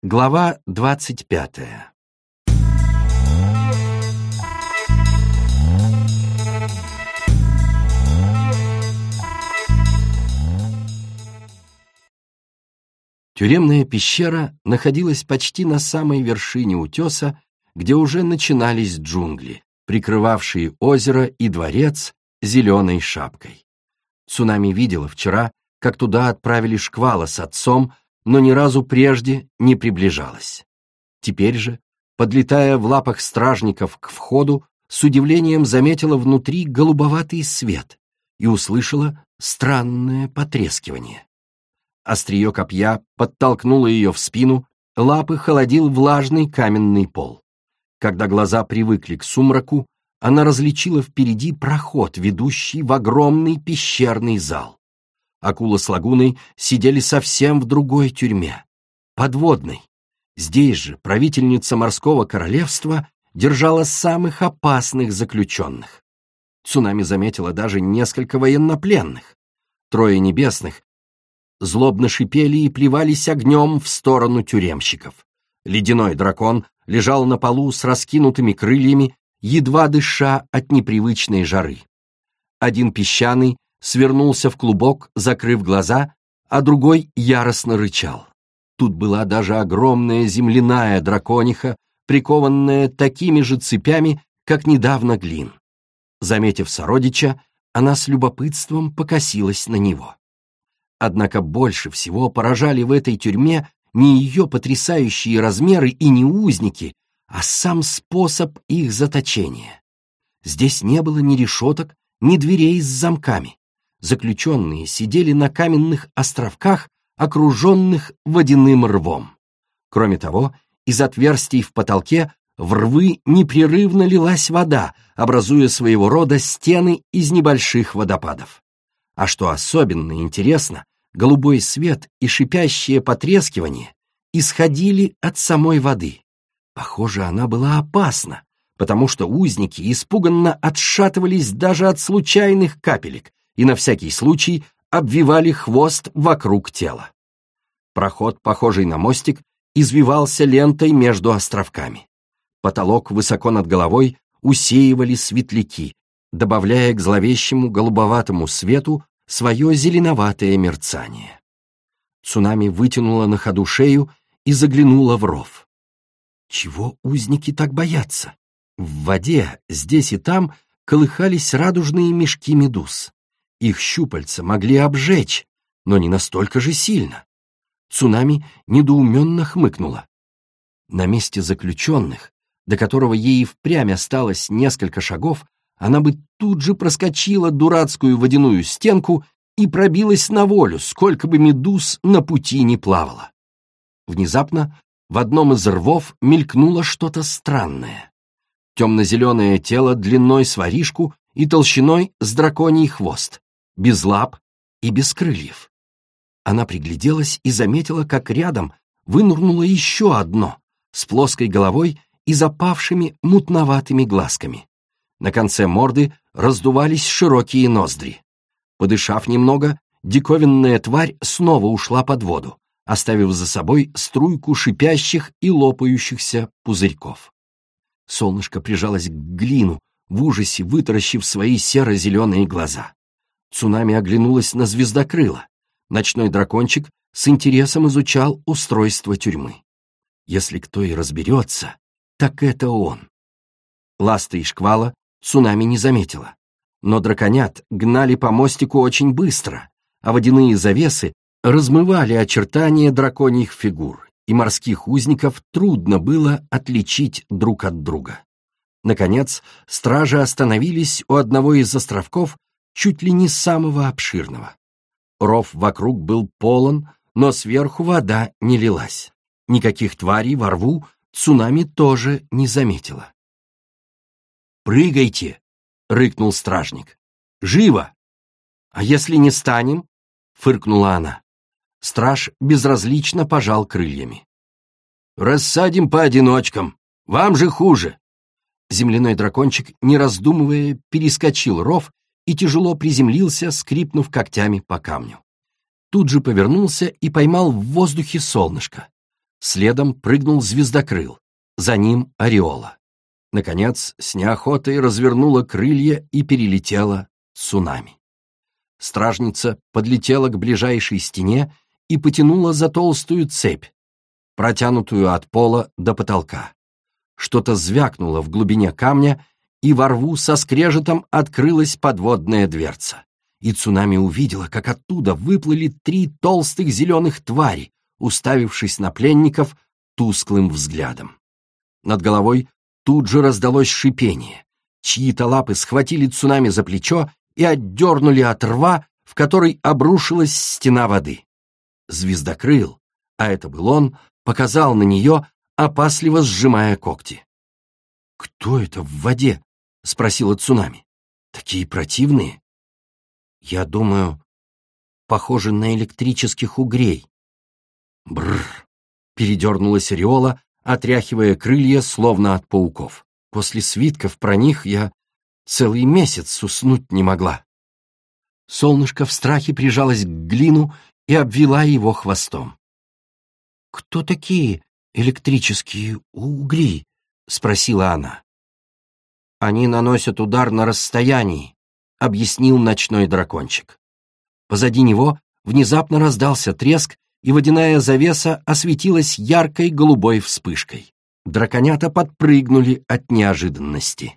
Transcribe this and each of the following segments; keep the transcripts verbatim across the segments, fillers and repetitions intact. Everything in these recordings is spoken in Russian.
Глава двадцать пятая. Тюремная пещера находилась почти на самой вершине утеса, где уже начинались джунгли, прикрывавшие озеро и дворец зеленой шапкой. Цунами видела вчера, как туда отправили Шквала с отцом, но ни разу прежде не приближалась. Теперь же, подлетая в лапах стражников к входу, с удивлением заметила внутри голубоватый свет и услышала странное потрескивание. Острие копья подтолкнуло ее в спину, лапы холодил влажный каменный пол. Когда глаза привыкли к сумраку, она различила впереди проход, ведущий в огромный пещерный зал. Акула с лагуной сидели совсем в другой тюрьме, подводной. Здесь же правительница морского королевства держала самых опасных заключенных. Цунами заметила даже несколько военнопленных. Трое небесных злобно шипели и плевались огнем в сторону тюремщиков. Ледяной дракон лежал на полу с раскинутыми крыльями, едва дыша от непривычной жары. Один песчаный свернулся в клубок, закрыв глаза, а другой яростно рычал. Тут была даже огромная земляная дракониха, прикованная такими же цепями, как недавно Глин. Заметив сородича, она с любопытством покосилась на него. Однако больше всего поражали в этой тюрьме не ее потрясающие размеры и не узники, а сам способ их заточения. Здесь не было ни решеток, ни дверей с замками. Заключенные сидели на каменных островках, окруженных водяным рвом. Кроме того, из отверстий в потолке в рвы непрерывно лилась вода, образуя своего рода стены из небольших водопадов. А что особенно интересно, голубой свет и шипящее потрескивание исходили от самой воды. Похоже, она была опасна, потому что узники испуганно отшатывались даже от случайных капелек и на всякий случай обвивали хвост вокруг тела. Проход, похожий на мостик, извивался лентой между островками. Потолок высоко над головой усеивали светляки, добавляя к зловещему голубоватому свету свое зеленоватое мерцание. Цунами вытянула на ходу шею и заглянула в ров. Чего узники так боятся? В воде, здесь и там, колыхались радужные мешки медуз. Их щупальца могли обжечь, но не настолько же сильно. Цунами недоуменно хмыкнула. На месте заключенных, до которого ей впрямь осталось несколько шагов, она бы тут же проскочила дурацкую водяную стенку и пробилась на волю, сколько бы медуз на пути не плавало. Внезапно в одном из рвов мелькнуло что-то странное. Темно-зеленое тело длиной с воришку и толщиной с драконий хвост, без лап и без крыльев. Она пригляделась и заметила, как рядом вынырнуло еще одно, с плоской головой и запавшими мутноватыми глазками. На конце морды раздувались широкие ноздри. Подышав немного, диковинная тварь снова ушла под воду, оставив за собой струйку шипящих и лопающихся пузырьков. Солнышко прижалось к Глину, в ужасе вытаращив свои серо-зеленые глаза. Цунами оглянулась на звездокрыла. Ночной дракончик с интересом изучал устройство тюрьмы. Если кто и разберется, так это он. Ласта и Шквала Цунами не заметила, но драконят гнали по мостику очень быстро, а водяные завесы размывали очертания драконьих фигур, и морских узников трудно было отличить друг от друга. Наконец, стражи остановились у одного из островков, чуть ли не самого обширного. Ров вокруг был полон, но сверху вода не лилась. Никаких тварей во рву Цунами тоже не заметила. «Прыгайте!» — рыкнул стражник. «Живо!» «А если не станем?» — фыркнула она. Страж безразлично пожал крыльями. «Рассадим по одиночкам. Вам же хуже!» Земляной дракончик, не раздумывая, перескочил ров и тяжело приземлился, скрипнув когтями по камню. Тут же повернулся и поймал в воздухе солнышко. Следом прыгнул звездокрыл, за ним ореола. Наконец, с неохотой развернула крылья и перелетела цунами. Стражница подлетела к ближайшей стене и потянула за толстую цепь, протянутую от пола до потолка. Что-то звякнуло в глубине камня, и во рву со скрежетом открылась подводная дверца. И цунами увидела, как оттуда выплыли три толстых зеленых твари, уставившись на пленников тусклым взглядом. Над головой тут же раздалось шипение. Чьи-то лапы схватили цунами за плечо и отдернули от рва, в который обрушилась стена воды. Звездокрыл, а это был он, показал на нее, опасливо сжимая когти. «Кто это в воде?» — спросила цунами. «Такие противные?» «Я думаю, похожи на электрических угрей». «Бррр!» — передернулась ореола, отряхивая крылья, словно от пауков. «После свитков про них я целый месяц уснуть не могла». Солнышко в страхе прижалось к Глину и обвела его хвостом. «Кто такие электрические угри?» — спросила она. «Они наносят удар на расстоянии», — объяснил ночной дракончик. Позади него внезапно раздался треск, и водяная завеса осветилась яркой голубой вспышкой. Драконята подпрыгнули от неожиданности.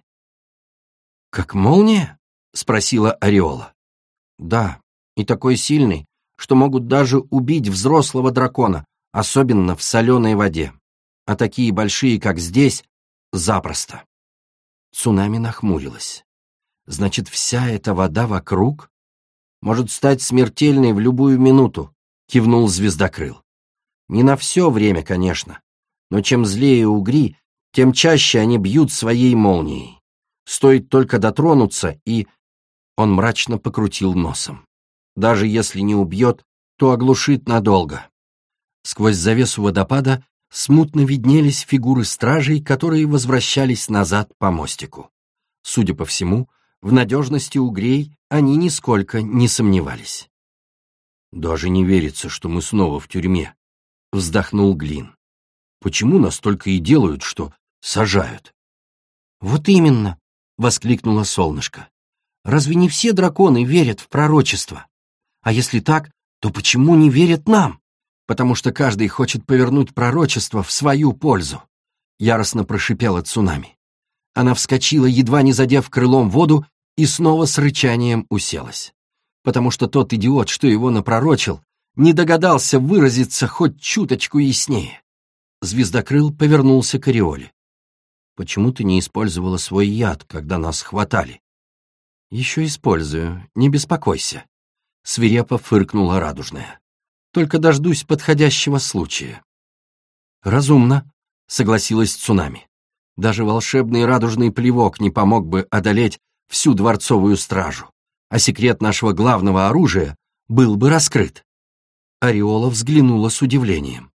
«Как молния?» — спросила ореола. «Да, и такой сильный, что могут даже убить взрослого дракона, особенно в соленой воде. А такие большие, как здесь, запросто». Цунами нахмурилась. «Значит, вся эта вода вокруг может стать смертельной в любую минуту», — кивнул звездокрыл. «Не на все время, конечно, но чем злее угри, тем чаще они бьют своей молнией. Стоит только дотронуться, и...» Он мрачно покрутил носом. «Даже если не убьет, то оглушит надолго». Сквозь завесу водопада смутно виднелись фигуры стражей, которые возвращались назад по мостику. Судя по всему, в надежности угрей они нисколько не сомневались. «Даже не верится, что мы снова в тюрьме», — вздохнул Глин. «Почему нас только и делают, что сажают?» «Вот именно», — воскликнуло солнышко. «Разве не все драконы верят в пророчество? А если так, то почему не верят нам? Потому что каждый хочет повернуть пророчество в свою пользу», — яростно прошипела цунами. Она вскочила, едва не задев крылом воду, и снова с рычанием уселась. Потому что тот идиот, что его напророчил, не догадался выразиться хоть чуточку яснее. Звездокрыл повернулся к ореоле. «Почему ты не использовала свой яд, когда нас хватали?» «Еще использую, не беспокойся», — свирепо фыркнула радужная. «Только дождусь подходящего случая». «Разумно», — согласилась цунами. «Даже волшебный радужный плевок не помог бы одолеть всю дворцовую стражу, а секрет нашего главного оружия был бы раскрыт». Ореола взглянула с удивлением.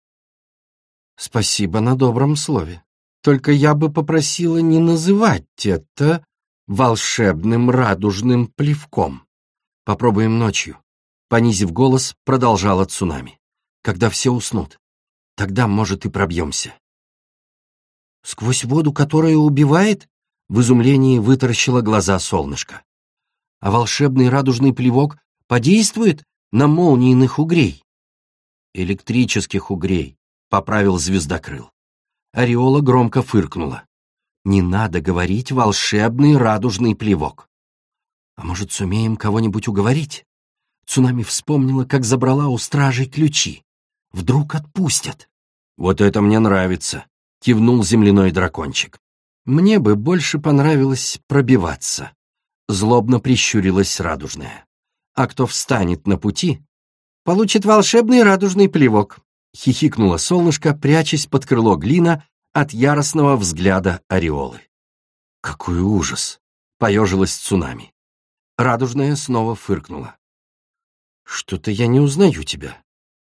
«Спасибо на добром слове. Только я бы попросила не называть это волшебным радужным плевком. Попробуем ночью», — понизив голос, продолжала цунами. «Когда все уснут. Тогда, может, и пробьемся». «Сквозь воду, которая убивает?» — в изумлении вытаращило глаза солнышко. «А волшебный радужный плевок подействует на молнииных угрей?» «Электрических угрей», — поправил звездокрыл. Ореола громко фыркнула. «Не надо говорить волшебный радужный плевок». «А может, сумеем кого-нибудь уговорить?» Цунами вспомнила, как забрала у стражей ключи. «Вдруг отпустят?» «Вот это мне нравится», — кивнул земляной дракончик. «Мне бы больше понравилось пробиваться», — злобно прищурилась радужная. «А кто встанет на пути, получит волшебный радужный плевок», — хихикнуло солнышко, прячась под крыло Глина от яростного взгляда ореолы. «Какой ужас!» — поежилась цунами. Радужная снова фыркнула. «Что-то я не узнаю тебя.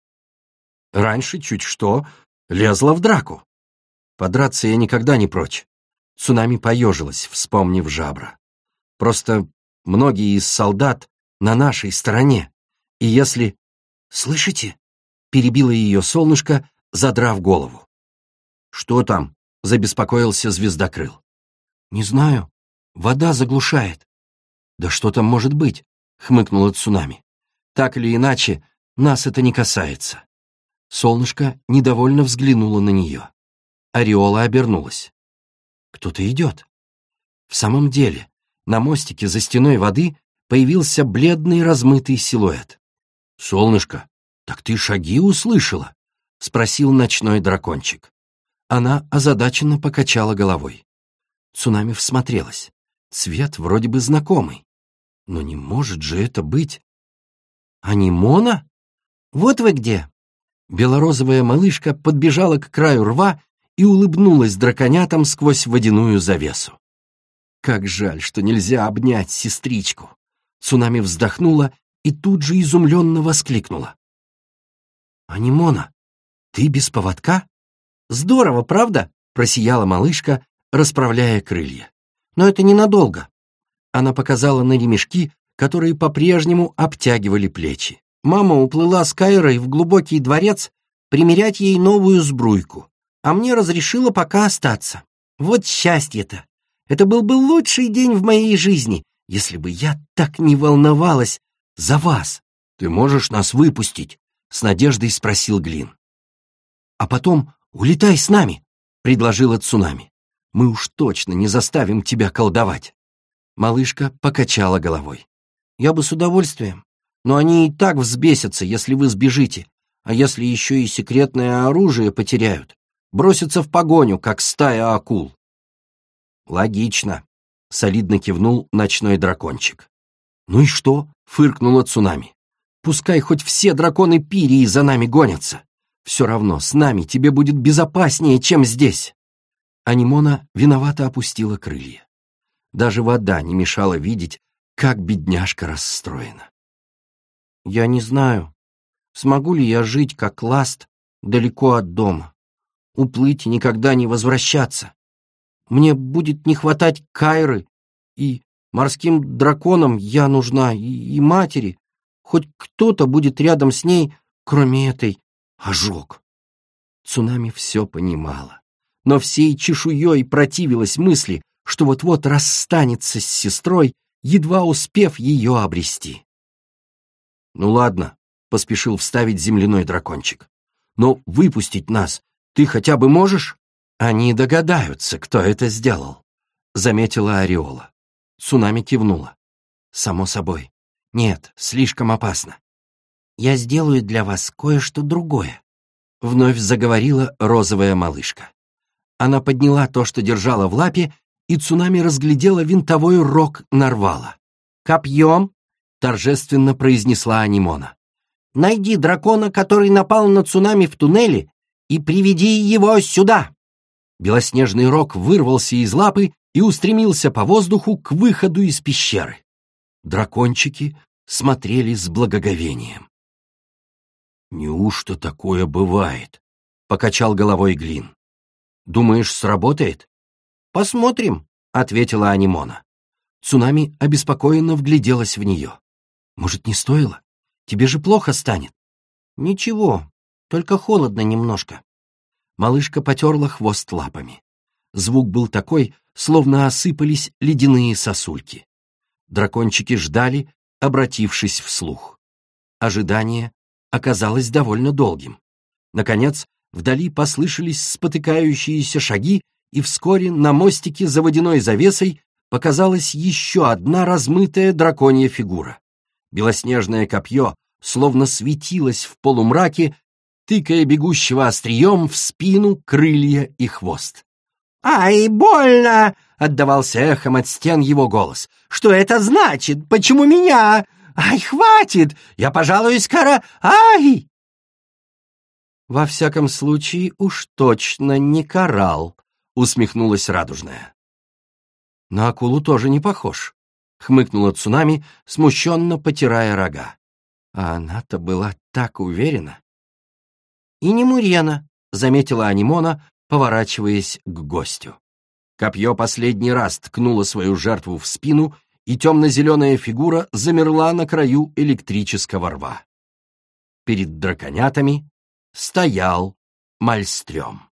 Раньше чуть что лезла в драку. Подраться я никогда не прочь». Цунами поежилась, вспомнив жабра. «Просто многие из солдат на нашей стороне, и если...» «Слышите?» — перебило ее солнышко, задрав голову. «Что там?» — забеспокоился Звездокрыл. «Не знаю. Вода заглушает». «Да что там может быть?» — хмыкнула Цунами. «Так или иначе, нас это не касается». Солнышко недовольно взглянуло на нее. Ореола обернулась. Кто-то идет. В самом деле, на мостике за стеной воды появился бледный размытый силуэт. «Солнышко, так ты шаги услышала?» — спросил ночной дракончик. Она озадаченно покачала головой. Цунами всмотрелась. Цвет вроде бы знакомый. Но не может же это быть... Анимона? Вот вы где! Белорозовая малышка подбежала к краю рва и улыбнулась драконятам сквозь водяную завесу. Как жаль, что нельзя обнять сестричку. Цунами вздохнула и тут же изумленно воскликнула. «Анимона, ты без поводка?» «Здорово, правда?» — просияла малышка, расправляя крылья. «Но это ненадолго». Она показала на ремешки, которые по-прежнему обтягивали плечи. Мама уплыла с Кайрой в глубокий дворец примерять ей новую сбруйку, а мне разрешила пока остаться. Вот счастье-то! Это был бы лучший день в моей жизни, если бы я так не волновалась за вас. «Ты можешь нас выпустить?» — с надеждой спросил Глин. «А потом улетай с нами», — предложила Цунами. «Мы уж точно не заставим тебя колдовать». Малышка покачала головой. «Я бы с удовольствием, но они и так взбесятся, если вы сбежите, а если еще и секретное оружие потеряют, бросятся в погоню, как стая акул». «Логично», — солидно кивнул ночной дракончик. «Ну и что?» — фыркнула Цунами. «Пускай хоть все драконы Пирии за нами гонятся. Все равно с нами тебе будет безопаснее, чем здесь». Анимона виновато опустила крылья. Даже вода не мешала видеть, как бедняжка расстроена. «Я не знаю, смогу ли я жить, как ласт, далеко от дома, уплыть и никогда не возвращаться. Мне будет не хватать Кайры, и морским драконам я нужна, и, и матери. Хоть кто-то будет рядом с ней, кроме этой ожог». Цунами все понимала, но всей чешуей противилась мысли, что вот-вот расстанется с сестрой, едва успев ее обрести. «Ну ладно», — поспешил вставить земляной дракончик. «Но выпустить нас ты хотя бы можешь?» «Они догадаются, кто это сделал», — заметила Ореола. Цунами кивнула. «Само собой. Нет, слишком опасно. Я сделаю для вас кое-что другое», — вновь заговорила розовая малышка. Она подняла то, что держала в лапе, и Цунами разглядела винтовой рог нарвала. «Копьем», — торжественно произнесла Анимона. «Найди дракона, который напал на Цунами в туннеле, и приведи его сюда!» Белоснежный рог вырвался из лапы и устремился по воздуху к выходу из пещеры. Дракончики смотрели с благоговением. «Неужто такое бывает?» — покачал головой Глин. «Думаешь, сработает?» «Посмотрим», — ответила Анимона. Цунами обеспокоенно вгляделась в нее. «Может, не стоило? Тебе же плохо станет». «Ничего, только холодно немножко». Малышка потерла хвост лапами. Звук был такой, словно осыпались ледяные сосульки. Дракончики ждали, обратившись вслух. Ожидание оказалось довольно долгим. Наконец, вдали послышались спотыкающиеся шаги, и вскоре на мостике за водяной завесой показалась еще одна размытая драконья фигура. Белоснежное копье словно светилось в полумраке, тыкая бегущего острием в спину, крылья и хвост. «Ай, больно!» — отдавался эхом от стен его голос. «Что это значит? Почему меня? Ай, хватит! Я пожалуюсь кара... Ай!» «Во всяком случае, уж точно не карал», — усмехнулась Радужная. «На акулу тоже не похож», — хмыкнула Цунами, смущенно потирая рога. А она-то была так уверена. «И не Мурена», — заметила Анимона, поворачиваясь к гостю. Копье последний раз ткнуло свою жертву в спину, и темно-зеленая фигура замерла на краю электрического рва. Перед драконятами стоял Мальстрём.